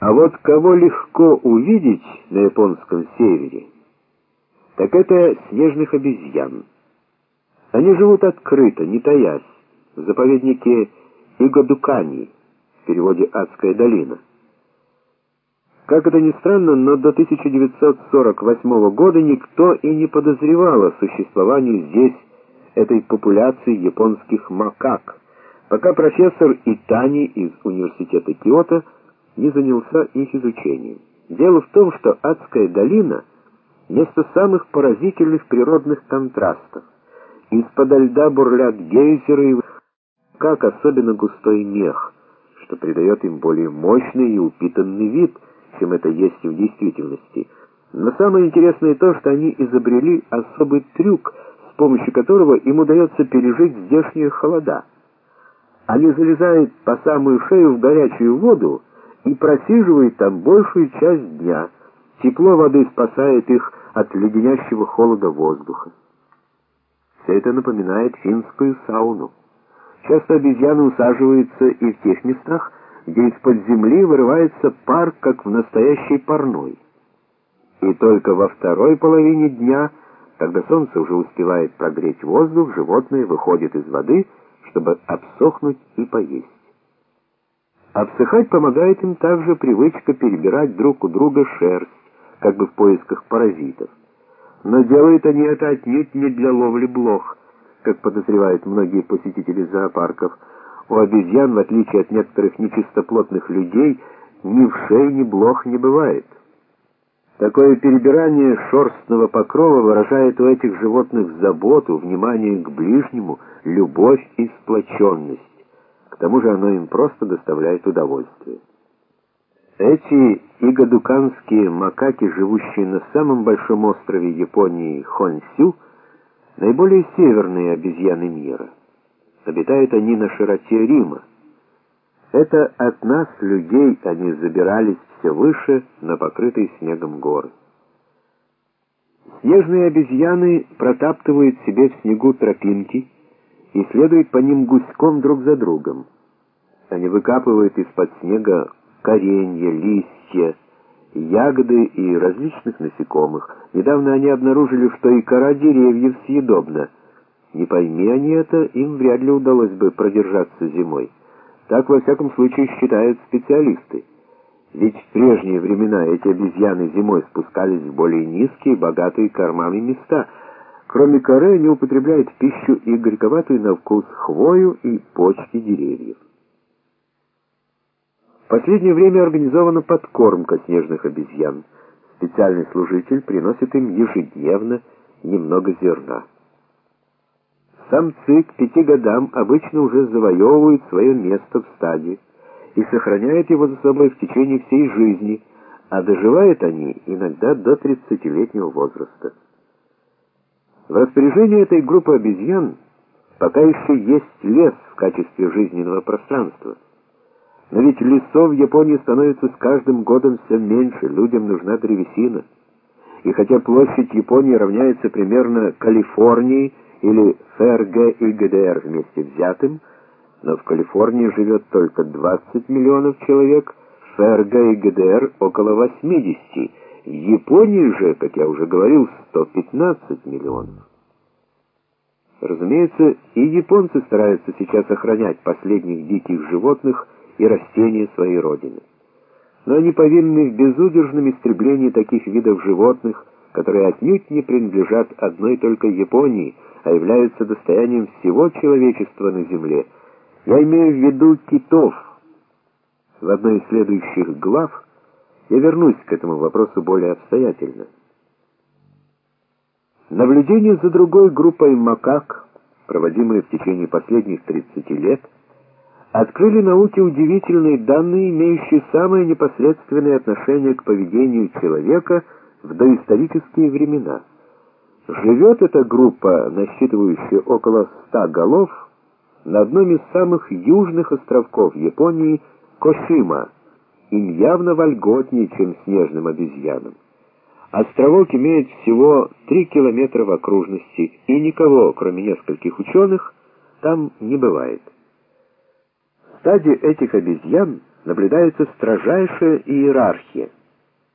А вот кого легко увидеть на японском севере, так это снежных обезьян. Они живут открыто, не таясь, в заповеднике Игодукани, в переводе «Адская долина». Как это ни странно, но до 1948 года никто и не подозревал о существовании здесь этой популяции японских макак, пока профессор Итани из университета Киото не занялся их изучением. Дело в том, что Адская долина — место самых поразительных природных контрастов. Из-под льда бурлят гейзеры, и как особенно густой мех, что придает им более мощный и упитанный вид, чем это есть в действительности. Но самое интересное то, что они изобрели особый трюк, с помощью которого им удается пережить здешние холода. Они залезают по самую шею в горячую воду и просиживают там большую часть дня. Тепло воды спасает их от леденящего холода воздуха. Все это напоминает финскую сауну. Часто обезьяны усаживаются и в тех местах, где из-под земли вырывается пар, как в настоящей парной. И только во второй половине дня, когда солнце уже успевает прогреть воздух, животные выходят из воды, чтобы обсохнуть и поесть. Обсыхать помогает им также привычка перебирать друг у друга шерсть, как бы в поисках паразитов. Но делают они это отнюдь не для ловли блох, как подозревают многие посетители зоопарков. У обезьян, в отличие от некоторых нечистоплотных людей, ни вшей, ни блох не бывает. Такое перебирание шерстного покрова выражает у этих животных заботу, внимание к ближнему, любовь и сплоченность. К тому же оно им просто доставляет удовольствие. Эти игодуканские макаки, живущие на самом большом острове Японии Хонсю, наиболее северные обезьяны мира. Обитают они на широте Рима. Это от нас, людей, они забирались все выше на покрытые снегом горы. Снежные обезьяны протаптывают себе в снегу тропинки и следуют по ним гуськом друг за другом. Они выкапывают из-под снега коренья, листья, ягоды и различных насекомых. Недавно они обнаружили, что и кора деревьев съедобна. Не пойми они это, им вряд ли удалось бы продержаться зимой. Так, во всяком случае, считают специалисты. Ведь в прежние времена эти обезьяны зимой спускались в более низкие, богатые кормами места. Кроме коры, они употребляют в пищу и горьковатую на вкус хвою и почки деревьев. В последнее время организована подкормка снежных обезьян. Специальный служитель приносит им ежедневно немного зерна. Самцы к 5 годам обычно уже завоевывают свое место в стаде и сохраняют его за собой в течение всей жизни, а доживают они иногда до 30-летнего возраста. В распоряжении этой группы обезьян пока еще есть лес в качестве жизненного пространства. Но ведь лесов в Японии становится с каждым годом все меньше, людям нужна древесина. И хотя площадь Японии равняется примерно Калифорнии или ФРГ и ГДР вместе взятым, но в Калифорнии живет только 20 миллионов человек, в ФРГ и ГДР около 80, в Японии же, как я уже говорил, 115 миллионов. Разумеется, и японцы стараются сейчас охранять последних диких животных и растения своей родины. Но они повинны в безудержном истреблении таких видов животных, которые отнюдь не принадлежат одной только Японии, а являются достоянием всего человечества на Земле. Я имею в виду китов. В одной из следующих глав я вернусь к этому вопросу более обстоятельно. Наблюдения за другой группой макак, проводимые в течение последних 30 лет, открыли науке удивительные данные, имеющие самое непосредственное отношение к поведению человека в доисторические времена. Живет эта группа, насчитывающая около 100 голов, на одном из самых южных островков Японии, Кошима. Им явно вольготнее, чем снежным обезьянам. Островок имеет всего 3 километра в окружности, и никого, кроме нескольких ученых, там не бывает. В стаде этих обезьян наблюдается строжайшая иерархия.